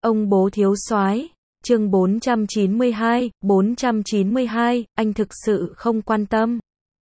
Ông bố thiếu soái, chương 492, anh thực sự không quan tâm.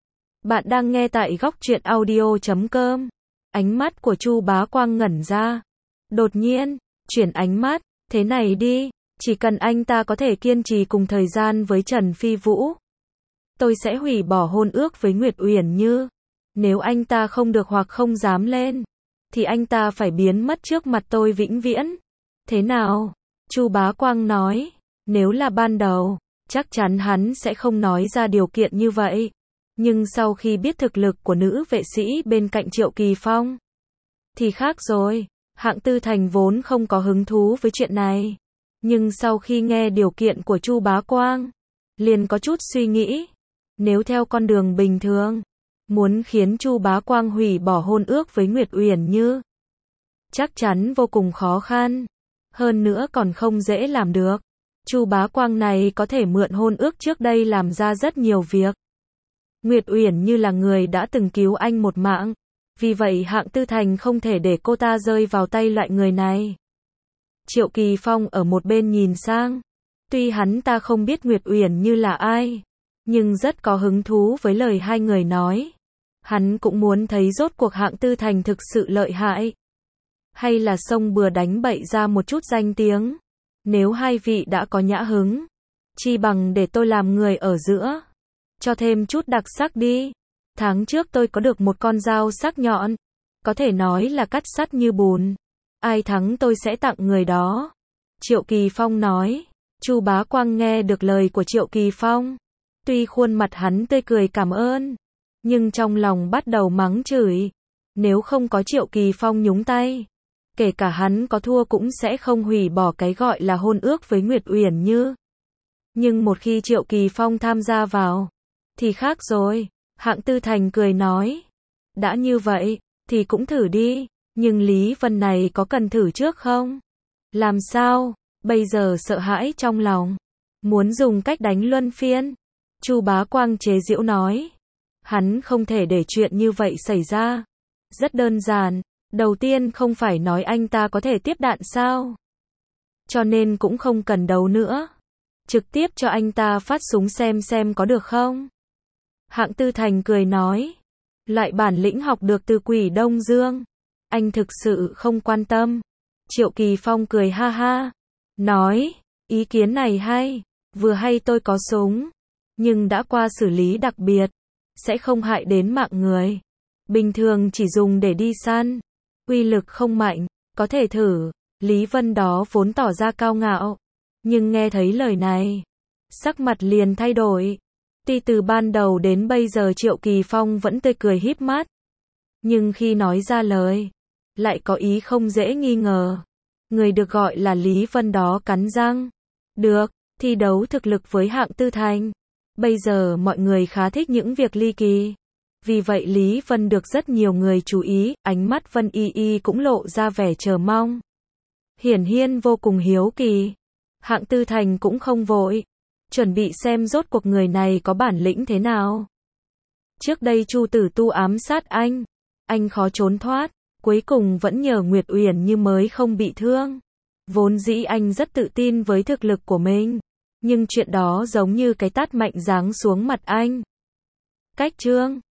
Bạn đang nghe tại góc truyện audio.com. Ánh mắt của Chu Bá Quang ngẩn ra. Đột nhiên, chuyển ánh mắt, thế này đi, chỉ cần anh ta có thể kiên trì cùng thời gian với Trần Phi Vũ, tôi sẽ hủy bỏ hôn ước với Nguyệt Uyển Như. Nếu anh ta không được hoặc không dám lên, thì anh ta phải biến mất trước mặt tôi vĩnh viễn. Thế nào? Chu Bá Quang nói, nếu là ban đầu, chắc chắn hắn sẽ không nói ra điều kiện như vậy. Nhưng sau khi biết thực lực của nữ vệ sĩ bên cạnh Triệu Kỳ Phong, thì khác rồi. Hạng Tư Thành vốn không có hứng thú với chuyện này. Nhưng sau khi nghe điều kiện của Chu Bá Quang, liền có chút suy nghĩ. Nếu theo con đường bình thường, muốn khiến Chu Bá Quang hủy bỏ hôn ước với Nguyệt Uyển Như, chắc chắn vô cùng khó khăn. Hơn nữa còn không dễ làm được. Chu Bá Quang này có thể mượn hôn ước trước đây làm ra rất nhiều việc. Nguyệt Uyển Như là người đã từng cứu anh một mạng. Vì vậy Hạng Tư Thành không thể để cô ta rơi vào tay loại người này. Triệu Kỳ Phong ở một bên nhìn sang. Tuy hắn ta không biết Nguyệt Uyển Như là ai, nhưng rất có hứng thú với lời hai người nói. Hắn cũng muốn thấy rốt cuộc Hạng Tư Thành thực sự lợi hại, hay là xông bừa đánh bậy ra một chút danh tiếng. Nếu hai vị đã có nhã hứng, chi bằng để tôi làm người ở giữa, cho thêm chút đặc sắc đi. Tháng trước tôi có được một con dao sắc nhọn, có thể nói là cắt sắt như bùn. Ai thắng tôi sẽ tặng người đó. Triệu Kỳ Phong nói. Chu Bá Quang nghe được lời của Triệu Kỳ Phong, tuy khuôn mặt hắn tươi cười cảm ơn, nhưng trong lòng bắt đầu mắng chửi. Nếu không có Triệu Kỳ Phong nhúng tay, kể cả hắn có thua cũng sẽ không hủy bỏ cái gọi là hôn ước với Nguyệt Uyển Như. Nhưng một khi Triệu Kỳ Phong tham gia vào, thì khác rồi. Hạng Tư Thành cười nói, đã như vậy, thì cũng thử đi, nhưng Lý Vân này có cần thử trước không? Làm sao? Bây giờ sợ hãi trong lòng, muốn dùng cách đánh luân phiên. Chu Bá Quang chế giễu nói, hắn không thể để chuyện như vậy xảy ra. Rất đơn giản, đầu tiên không phải nói anh ta có thể tiếp đạn sao? Cho nên cũng không cần đấu nữa. Trực tiếp cho anh ta phát súng xem có được không? Hạng Tư Thành cười nói, loại bản lĩnh học được từ Quỷ Đông Dương, anh thực sự không quan tâm. Triệu Kỳ Phong cười ha ha, nói, ý kiến này hay, vừa hay tôi có súng, nhưng đã qua xử lý đặc biệt, sẽ không hại đến mạng người. Bình thường chỉ dùng để đi săn, uy lực không mạnh, có thể thử. Lý Vân đó vốn tỏ ra cao ngạo, nhưng nghe thấy lời này, sắc mặt liền thay đổi. Tuy từ ban đầu đến bây giờ Triệu Kỳ Phong vẫn tươi cười híp mắt, nhưng khi nói ra lời, lại có ý không dễ nghi ngờ. Người được gọi là Lý Vân đó cắn răng. Được, thi đấu thực lực với Hạng Tư Thành. Bây giờ mọi người khá thích những việc ly kỳ. Vì vậy Lý Vân được rất nhiều người chú ý, ánh mắt Vân Y Y cũng lộ ra vẻ chờ mong. Hiển nhiên vô cùng hiếu kỳ. Hạng Tư Thành cũng không vội, chuẩn bị xem rốt cuộc người này có bản lĩnh thế nào. Trước đây Chu Tử Tu ám sát anh khó trốn thoát, cuối cùng vẫn nhờ Nguyệt Uyển Như mới không bị thương. Vốn dĩ anh rất tự tin với thực lực của mình, nhưng chuyện đó giống như cái tát mạnh giáng xuống mặt anh. Cách chương